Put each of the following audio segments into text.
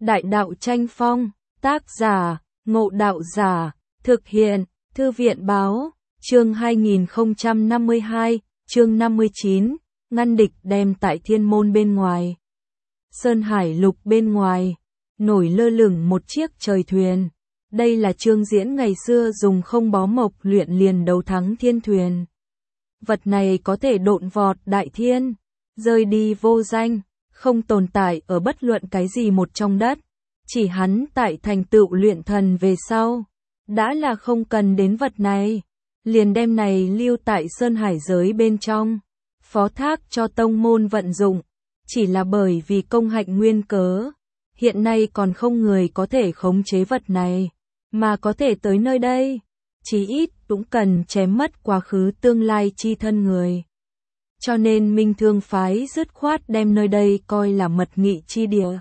Đại đạo tranh phong, tác giả, Ngộ Đạo Giả, thực hiện, Thư viện báo, chương 2052, chương 59, ngăn địch đem tại thiên môn bên ngoài. Sơn Hải Lục bên ngoài, nổi lơ lửng một chiếc trời thuyền. Đây là Trương Diễn ngày xưa dùng không bó mộc luyện liền đấu thắng thiên thuyền. Vật này có thể độn vọt đại thiên, rơi đi vô danh, không tồn tại ở bất luận cái gì một trong đất. Chỉ hắn tại thành tựu luyện thần về sau, đã là không cần đến vật này, liền đem này lưu tại Sơn Hải giới bên trong, phó thác cho tông môn vận dụng, chỉ là bởi vì công hạnh nguyên cớ, hiện nay còn không người có thể khống chế vật này, mà có thể tới nơi đây, chí ít cũng cần chém mất quá khứ tương lai chi thân người. Cho nên Minh Thương phái dứt khoát đem nơi đây coi là mật nghị chi địa.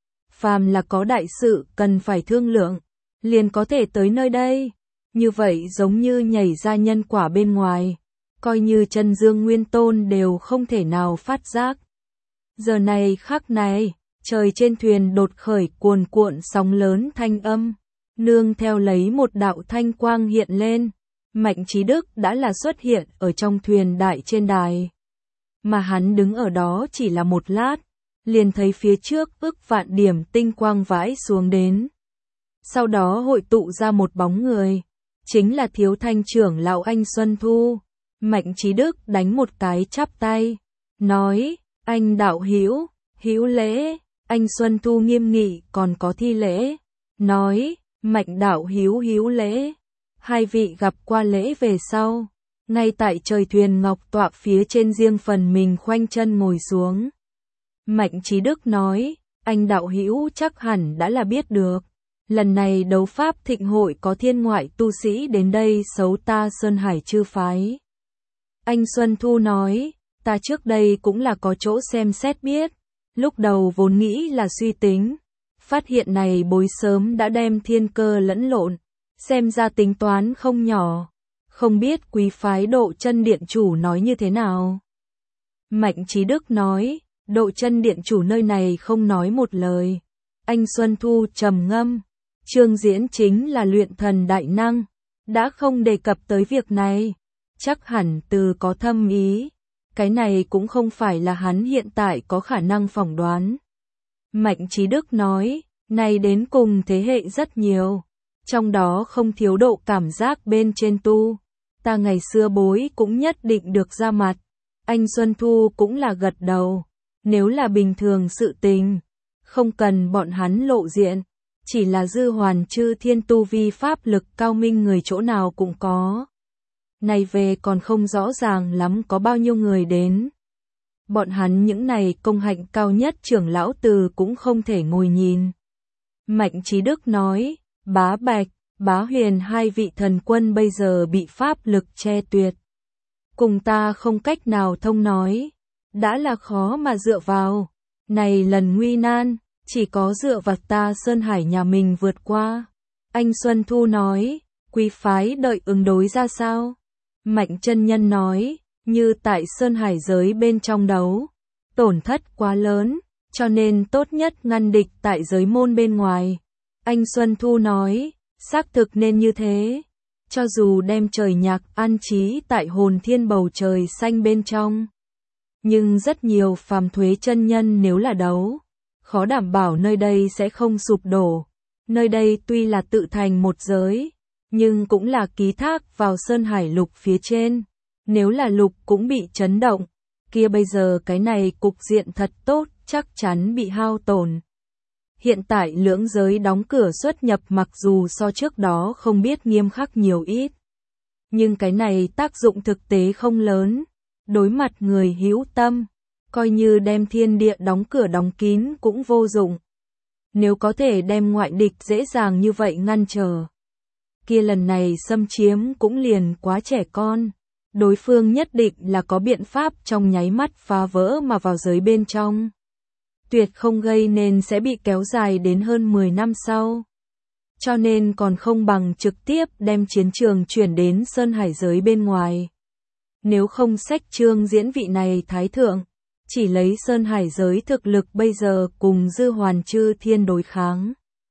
Phàm là có đại sự cần phải thương lượng, liền có thể tới nơi đây. Như vậy giống như nhảy ra nhân quả bên ngoài, coi như chân dương nguyên tôn đều không thể nào phát giác. Giờ này khắc này, trời trên thuyền đột khởi cuồn cuộn sóng lớn thanh âm, nương theo lấy một đạo thanh quang hiện lên, Mạnh Chí Đức đã là xuất hiện ở trong thuyền đại trên đài. Mà hắn đứng ở đó chỉ là một lát, liền thấy phía trước ức vạn điểm tinh quang vãi xuống đến. Sau đó hội tụ ra một bóng người, chính là Thiếu Thanh trưởng lão anh Xuân Thu. Mạnh Chí Đức đánh một cái chắp tay, nói, anh đạo hữu, hữu lễ. Anh Xuân Thu nghiêm nghị còn có thi lễ, nói, Mạnh đạo hữu hữu lễ. Hai vị gặp qua lễ về sau, ngay tại trời thuyền ngọc tọa phía trên riêng phần mình khoanh chân ngồi xuống. Mạnh Chí Đức nói, anh đạo hữu chắc hẳn đã là biết được, lần này đấu pháp thịnh hội có thiên ngoại tu sĩ đến đây xấu ta Sơn Hải chư phái. Anh Xuân Thu nói, ta trước đây cũng là có chỗ xem xét biết, lúc đầu vốn nghĩ là suy tính, phát hiện này bối sớm đã đem thiên cơ lẫn lộn, xem ra tính toán không nhỏ, không biết quý phái Độ Chân điện chủ nói như thế nào. Mạnh Chí Đức nói, Độ Chân điện chủ nơi này không nói một lời. Anh Xuân Thu trầm ngâm, Trương Diễn chính là luyện thần đại năng, đã không đề cập tới việc này, chắc hẳn từ có thâm ý, cái này cũng không phải là hắn hiện tại có khả năng phỏng đoán. Mạnh Chí Đức nói, này đến cùng thế hệ rất nhiều, trong đó không thiếu độ cảm giác bên trên tu, ta ngày xưa bối cũng nhất định được ra mặt. Anh Xuân Thu cũng là gật đầu, nếu là bình thường sự tình, không cần bọn hắn lộ diện, chỉ là dư hoàn chư thiên tu vi pháp lực cao minh người chỗ nào cũng có. Này về còn không rõ ràng lắm có bao nhiêu người đến. Bọn hắn những này công hạnh cao nhất trưởng lão từ cũng không thể ngồi nhìn. Mạnh Chí Đức nói, Bá Bạch, Bá Huyền hai vị thần quân bây giờ bị pháp lực che tuyệt. Cùng ta không cách nào thông nói, đã là khó mà dựa vào. Này lần nguy nan, chỉ có dựa vào ta Sơn Hải nhà mình vượt qua. Anh Xuân Thu nói, quý phái đợi ứng đối ra sao? Mạnh chân nhân nói, như tại Sơn Hải giới bên trong đấu, tổn thất quá lớn, cho nên tốt nhất ngăn địch tại giới môn bên ngoài. Anh Xuân Thu nói, xác thực nên như thế, cho dù đem trời nhạc an trí tại hồn thiên bầu trời xanh bên trong. Nhưng rất nhiều phàm thuế chân nhân nếu là đấu, khó đảm bảo nơi đây sẽ không sụp đổ. Nơi đây tuy là tự thành một giới, nhưng cũng là ký thác vào Sơn Hải Lục phía trên. Nếu là Lục cũng bị chấn động, kia bây giờ cái này cục diện thật tốt chắc chắn bị hao tổn. Hiện tại lưỡng giới đóng cửa xuất nhập mặc dù so trước đó không biết nghiêm khắc nhiều ít, nhưng cái này tác dụng thực tế không lớn. Đối mặt người hữu tâm, coi như đem thiên địa đóng cửa đóng kín cũng vô dụng. Nếu có thể đem ngoại địch dễ dàng như vậy ngăn trở, kia lần này xâm chiếm cũng liền quá trẻ con. Đối phương nhất định là có biện pháp trong nháy mắt phá vỡ mà vào giới bên trong. Tuyệt không gây nên sẽ bị kéo dài đến hơn 10 năm sau. Cho nên còn không bằng trực tiếp đem chiến trường chuyển đến Sơn Hải giới bên ngoài. Nếu không sách Trương Diễn vị này thái thượng, chỉ lấy Sơn Hải giới thực lực bây giờ cùng Dư Hoàn Chư Thiên đối kháng.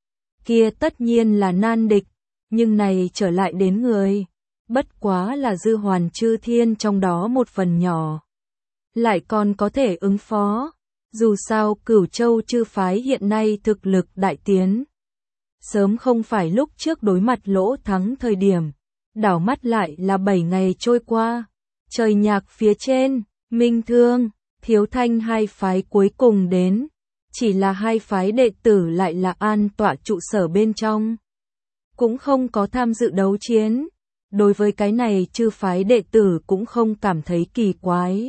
Kia tất nhiên là nan địch, nhưng này trở lại đến người, bất quá là Dư Hoàn Chư Thiên trong đó một phần nhỏ. Lại còn có thể ứng phó, dù sao Cửu Châu chư phái hiện nay thực lực đại tiến. Sớm không phải lúc trước đối mặt lỗ thắng thời điểm, đảo mắt lại là 7 ngày trôi qua. Trời nhạc phía trên, Minh Thương, Thiếu Thanh hai phái cuối cùng đến, chỉ là hai phái đệ tử lại là an tọa trụ sở bên trong. Cũng không có tham dự đấu chiến, đối với cái này chư phái đệ tử cũng không cảm thấy kỳ quái.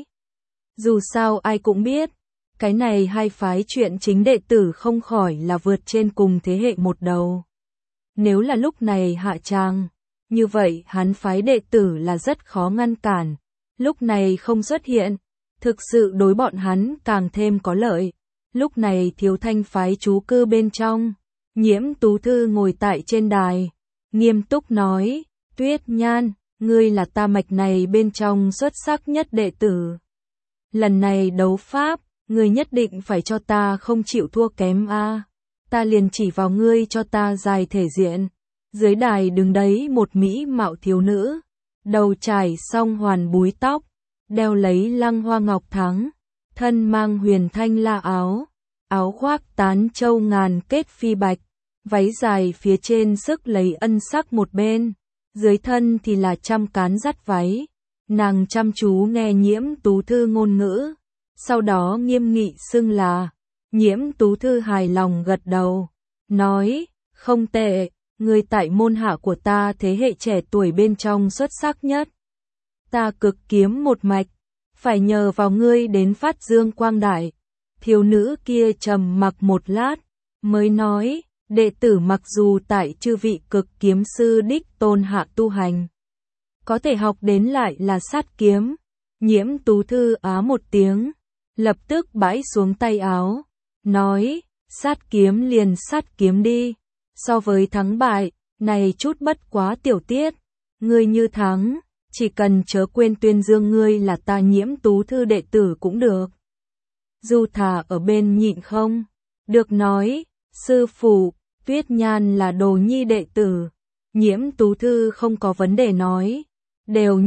Dù sao ai cũng biết, cái này hai phái chuyện chính đệ tử không khỏi là vượt trên cùng thế hệ một đầu. Nếu là lúc này hạ tràng, như vậy hắn phái đệ tử là rất khó ngăn cản, lúc này không xuất hiện, thực sự đối bọn hắn càng thêm có lợi. Lúc này Thiếu Thanh phái trú cư bên trong, Nhiễm Tú Thư ngồi tại trên đài, nghiêm túc nói, Tuyết Nhan, ngươi là ta mạch này bên trong xuất sắc nhất đệ tử. Lần này đấu pháp, ngươi nhất định phải cho ta không chịu thua kém a. Ta liền chỉ vào ngươi cho ta dài thể diện. Dưới đài đứng đấy một mỹ mạo thiếu nữ, đầu trải song hoàn búi tóc, đeo lấy lăng hoa ngọc thắng, thân mang huyền thanh la áo, áo khoác tán châu ngàn kết phi bạch, váy dài phía trên sức lấy ân sắc một bên, dưới thân thì là trăm cán dắt váy. Nàng chăm chú nghe Nhiễm Tú Thư ngôn ngữ, sau đó nghiêm nghị xưng là. Nhiễm Tú Thư hài lòng gật đầu, nói, không tệ, ngươi tại môn hạ của ta thế hệ trẻ tuổi bên trong xuất sắc nhất. Ta cực kiếm một mạch, phải nhờ vào ngươi đến phát dương quang đại. Thiếu nữ kia trầm mặc một lát, mới nói, đệ tử mặc dù tại chư vị cực kiếm sư đích tôn hạ tu hành, có thể học đến lại là sát kiếm. Nhiễm Tú Thư á một tiếng, lập tức bãi xuống tay áo, nói, sát kiếm liền sát kiếm đi, so với thắng bại, này chút bất quá tiểu tiết, ngươi như thắng, chỉ cần chớ quên tuyên dương ngươi là ta Nhiễm Tú Thư đệ tử cũng được. Du Thà ở bên nhịn không được nói, sư phụ, Tuyết Nhan là đồ nhi đệ tử. Nhiễm Tú Thư không có vấn đề nói, đều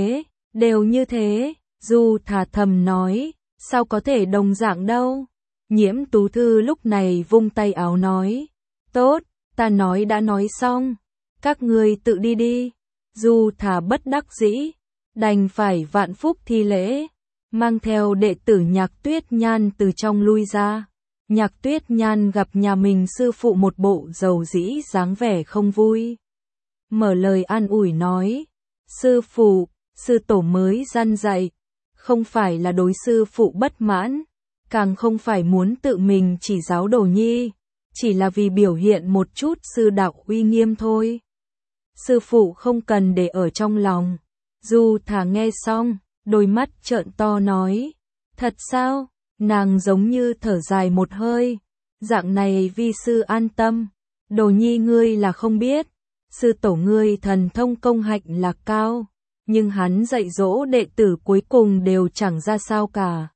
như thế, Du Thà thầm nói, sao có thể đồng dạng đâu. Nhiễm Tú Thư lúc này vung tay áo nói, tốt, ta nói đã nói xong, các ngươi tự đi đi. Du Thà bất đắc dĩ, đành phải vạn phúc thi lễ, mang theo đệ tử Nhạc Tuyết Nhan từ trong lui ra. Nhạc Tuyết Nhan gặp nhà mình sư phụ một bộ dầu dĩ dáng vẻ không vui. Mở lời an ủi nói, sư phụ, sư tổ mới gian dạy, không phải là đối sư phụ bất mãn, càng không phải muốn tự mình chỉ giáo đồ nhi, chỉ là vì biểu hiện một chút sư đạo uy nghiêm thôi. Sư phụ không cần để ở trong lòng. Du Thà nghe xong, đôi mắt trợn to nói, thật sao? Nàng giống như thở dài một hơi, dạng này vi sư an tâm, đồ nhi ngươi là không biết, sư tổ ngươi thần thông công hạnh là cao, nhưng hắn dạy dỗ đệ tử cuối cùng đều chẳng ra sao cả.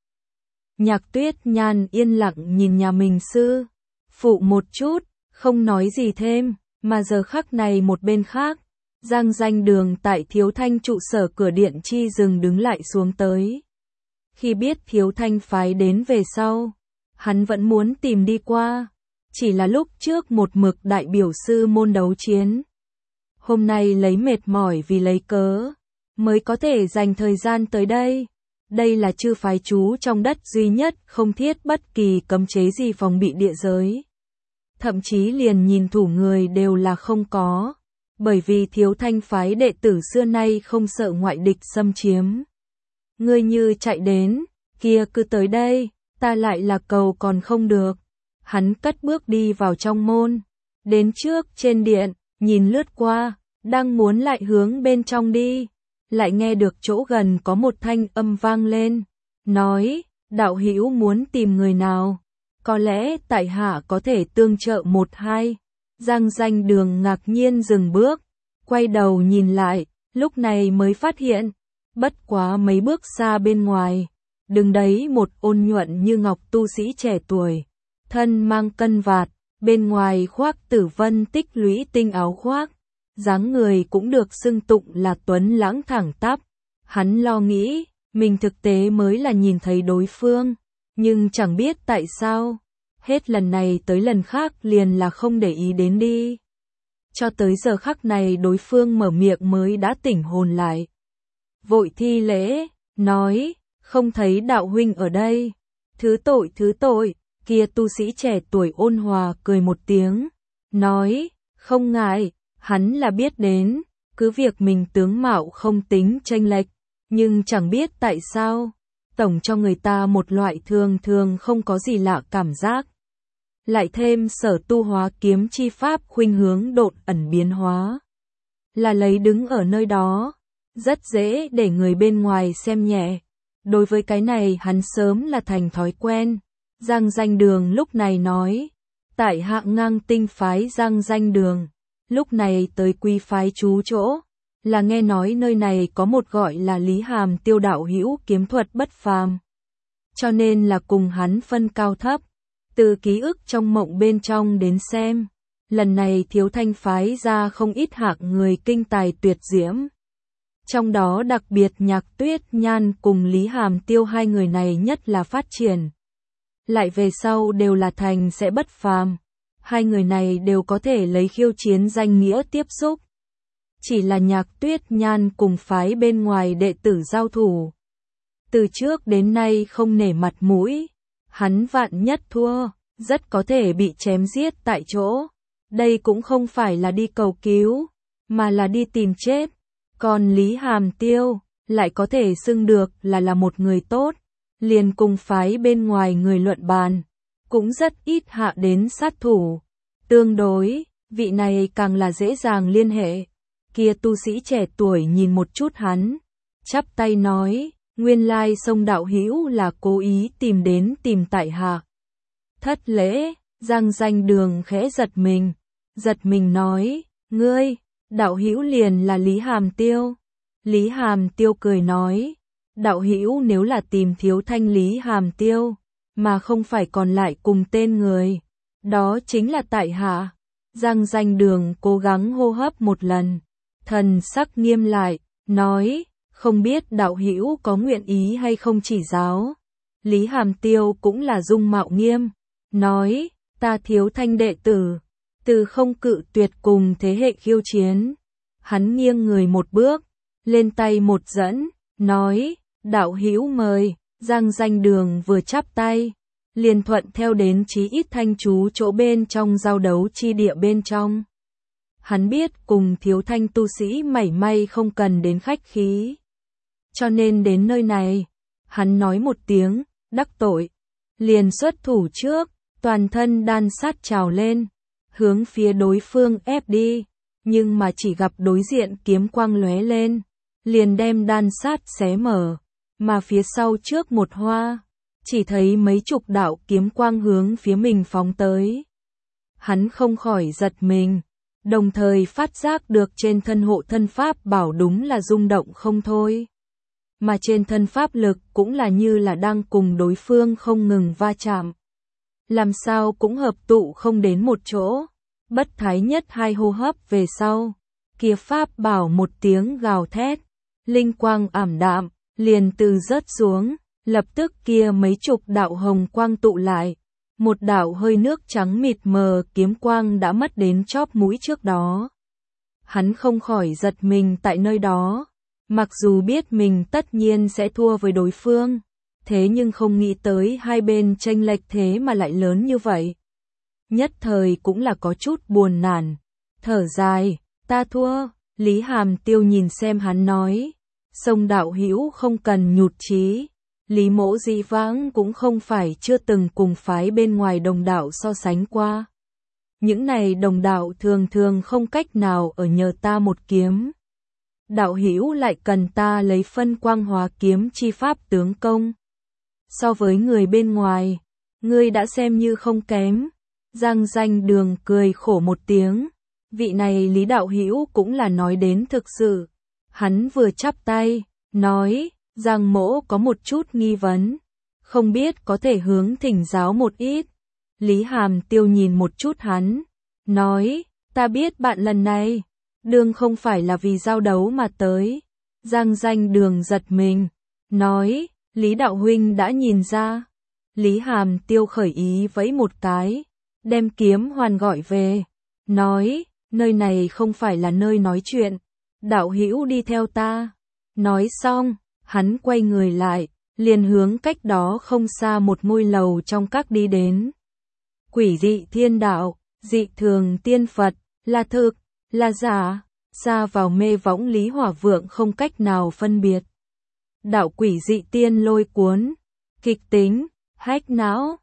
Nhạc Tuyết Nhan yên lặng nhìn nhà mình sư phụ một chút, không nói gì thêm, mà giờ khắc này một bên khác, Giang Danh Đường tại Thiếu Thanh trụ sở cửa điện chi dừng đứng lại xuống tới. Khi biết Thiếu Thanh phái đến về sau, hắn vẫn muốn tìm đi qua, chỉ là lúc trước một mực đại biểu sư môn đấu chiến. Hôm nay lấy mệt mỏi vì lấy cớ, mới có thể dành thời gian tới đây. Đây là chư phái trú trong đất duy nhất không thiết bất kỳ cấm chế gì phòng bị địa giới. Thậm chí liền nhìn thủ người đều là không có, bởi vì Thiếu Thanh phái đệ tử xưa nay không sợ ngoại địch xâm chiếm. Ngươi như chạy đến, kia cứ tới đây, ta lại là cầu còn không được. Hắn cất bước đi vào trong môn, đến trước trên điện, nhìn lướt qua, đang muốn lại hướng bên trong đi, lại nghe được chỗ gần có một thanh âm vang lên, nói, đạo hữu muốn tìm người nào, có lẽ tại hạ có thể tương trợ một hai. Giang Danh Đường ngạc nhiên dừng bước, quay đầu nhìn lại, lúc này mới phát hiện, bất quá mấy bước xa bên ngoài, đứng đấy một ôn nhuận như ngọc tu sĩ trẻ tuổi, thân mang cân vạt, bên ngoài khoác tử vân tích lũy tinh áo khoác, dáng người cũng được xưng tụng là tuấn lãng thẳng tắp. Hắn lo nghĩ, mình thực tế mới là nhìn thấy đối phương, nhưng chẳng biết tại sao, hết lần này tới lần khác liền là không để ý đến đi. Cho tới giờ khắc này đối phương mở miệng mới đã tỉnh hồn lại. Vội thi lễ, nói, không thấy đạo huynh ở đây. Thứ tội, kia tu sĩ trẻ tuổi ôn hòa cười một tiếng, nói, không ngại, hắn là biết đến, cứ việc mình tướng mạo không tính chênh lệch, nhưng chẳng biết tại sao, tổng cho người ta một loại thường thường không có gì lạ cảm giác. Lại thêm sở tu hóa kiếm chi pháp khuynh hướng độn ẩn biến hóa, là lấy đứng ở nơi đó, rất dễ để người bên ngoài xem nhẹ. Đối với cái này hắn sớm là thành thói quen. Giang Danh Đường lúc này nói, tại hạ Ngang Tinh phái Giang Danh Đường, lúc này tới Quy phái trú chỗ, là nghe nói nơi này có một gọi là Lý Hàm Tiêu đạo hữu kiếm thuật bất phàm, cho nên là cùng hắn phân cao thấp. Từ ký ức trong mộng bên trong đến xem, lần này Thiếu Thanh phái ra không ít hạng người kinh tài tuyệt diễm. Trong đó đặc biệt Nhạc Tuyết Nhan cùng Lý Hàm Tiêu hai người này nhất là phát triển. Lại về sau đều là thành sẽ bất phàm. Hai người này đều có thể lấy khiêu chiến danh nghĩa tiếp xúc. Chỉ là Nhạc Tuyết Nhan cùng phái bên ngoài đệ tử giao thủ. Từ trước đến nay không nể mặt mũi. Hắn vạn nhất thua, rất có thể bị chém giết tại chỗ. Đây cũng không phải là đi cầu cứu, mà là đi tìm chết. Còn Lý Hàm Tiêu, lại có thể xưng được là một người tốt, liền cùng phái bên ngoài người luận bàn, cũng rất ít hạ đến sát thủ. Tương đối, vị này càng là dễ dàng liên hệ. Kia tu sĩ trẻ tuổi nhìn một chút hắn, chắp tay nói, nguyên lai Sông đạo hữu là cố ý tìm tại hạ. Thất lễ, Giang Danh Đường khẽ giật mình nói, ngươi, đạo hữu liền là Lý Hàm Tiêu. Lý Hàm Tiêu cười nói, đạo hữu nếu là tìm Thiếu Thanh Lý Hàm Tiêu, mà không phải còn lại cùng tên người, đó chính là tại hạ. Giang Danh Đường cố gắng hô hấp một lần, thần sắc nghiêm lại, nói, không biết đạo hữu có nguyện ý hay không chỉ giáo. Lý Hàm Tiêu cũng là dung mạo nghiêm, nói, ta Thiếu Thanh đệ tử, từ không cự tuyệt cùng thế hệ khiêu chiến. Hắn nghiêng người một bước, lên tay một dẫn, nói, đạo hữu mời. Giang Danh Đường vừa chắp tay, liền thuận theo đến chí ít thanh chú chỗ bên trong giao đấu chi địa bên trong. Hắn biết cùng Thiếu Thanh tu sĩ mảy may không cần đến khách khí, cho nên đến nơi này, hắn nói một tiếng, đắc tội, liền xuất thủ trước, toàn thân đan sát trào lên, hướng phía đối phương ép đi, nhưng mà chỉ gặp đối diện kiếm quang lóe lên, liền đem đan sát xé mở, mà phía sau trước một hoa, chỉ thấy mấy chục đạo kiếm quang hướng phía mình phóng tới. Hắn không khỏi giật mình, đồng thời phát giác được trên thân hộ thân pháp bảo đúng là rung động không thôi. Mà trên thân pháp lực cũng là như là đang cùng đối phương không ngừng va chạm. Làm sao cũng hợp tụ không đến một chỗ. Bất thái nhất hai hô hấp về sau, kia pháp bảo một tiếng gào thét, linh quang ảm đạm, liền từ rớt xuống, lập tức kia mấy chục đạo hồng quang tụ lại, một đạo hơi nước trắng mịt mờ kiếm quang đã mất đến chóp mũi trước đó. Hắn không khỏi giật mình tại nơi đó, mặc dù biết mình tất nhiên sẽ thua với đối phương, thế nhưng không nghĩ tới hai bên chênh lệch thế mà lại lớn như vậy. Nhất thời cũng là có chút buồn nản, thở dài, ta thua. Lý Hàm Tiêu nhìn xem hắn nói, Sông đạo hữu không cần nhụt chí, Lý mỗ dĩ vãng cũng không phải chưa từng cùng phái bên ngoài đồng đạo so sánh qua. Những này đồng đạo thường thường không cách nào ở nhờ ta một kiếm. Đạo hữu lại cần ta lấy phân quang hóa kiếm chi pháp tướng công. So với người bên ngoài, ngươi đã xem như không kém. Giang Danh Đường cười khổ một tiếng, vị này Lý đạo hữu cũng là nói đến thực sự. Hắn vừa chắp tay, nói, Giang mỗ có một chút nghi vấn, không biết có thể hướng thỉnh giáo một ít. Lý Hàm Tiêu nhìn một chút hắn, nói, ta biết bạn lần này, đương không phải là vì giao đấu mà tới. Giang Danh Đường giật mình, nói, Lý đạo huynh đã nhìn ra. Lý Hàm Tiêu khởi ý vẫy một cái, đem kiếm hoàn gọi về, nói, nơi này không phải là nơi nói chuyện, đạo hữu đi theo ta. Nói xong, hắn quay người lại, liền hướng cách đó không xa một ngôi lầu trong các đi đến. Quỷ dị thiên đạo, dị thường tiên Phật, là thực, là giả, xa vào mê võng Lý Hỏa Vượng không cách nào phân biệt. Đạo quỷ dị tiên lôi cuốn, kịch tính, hách não,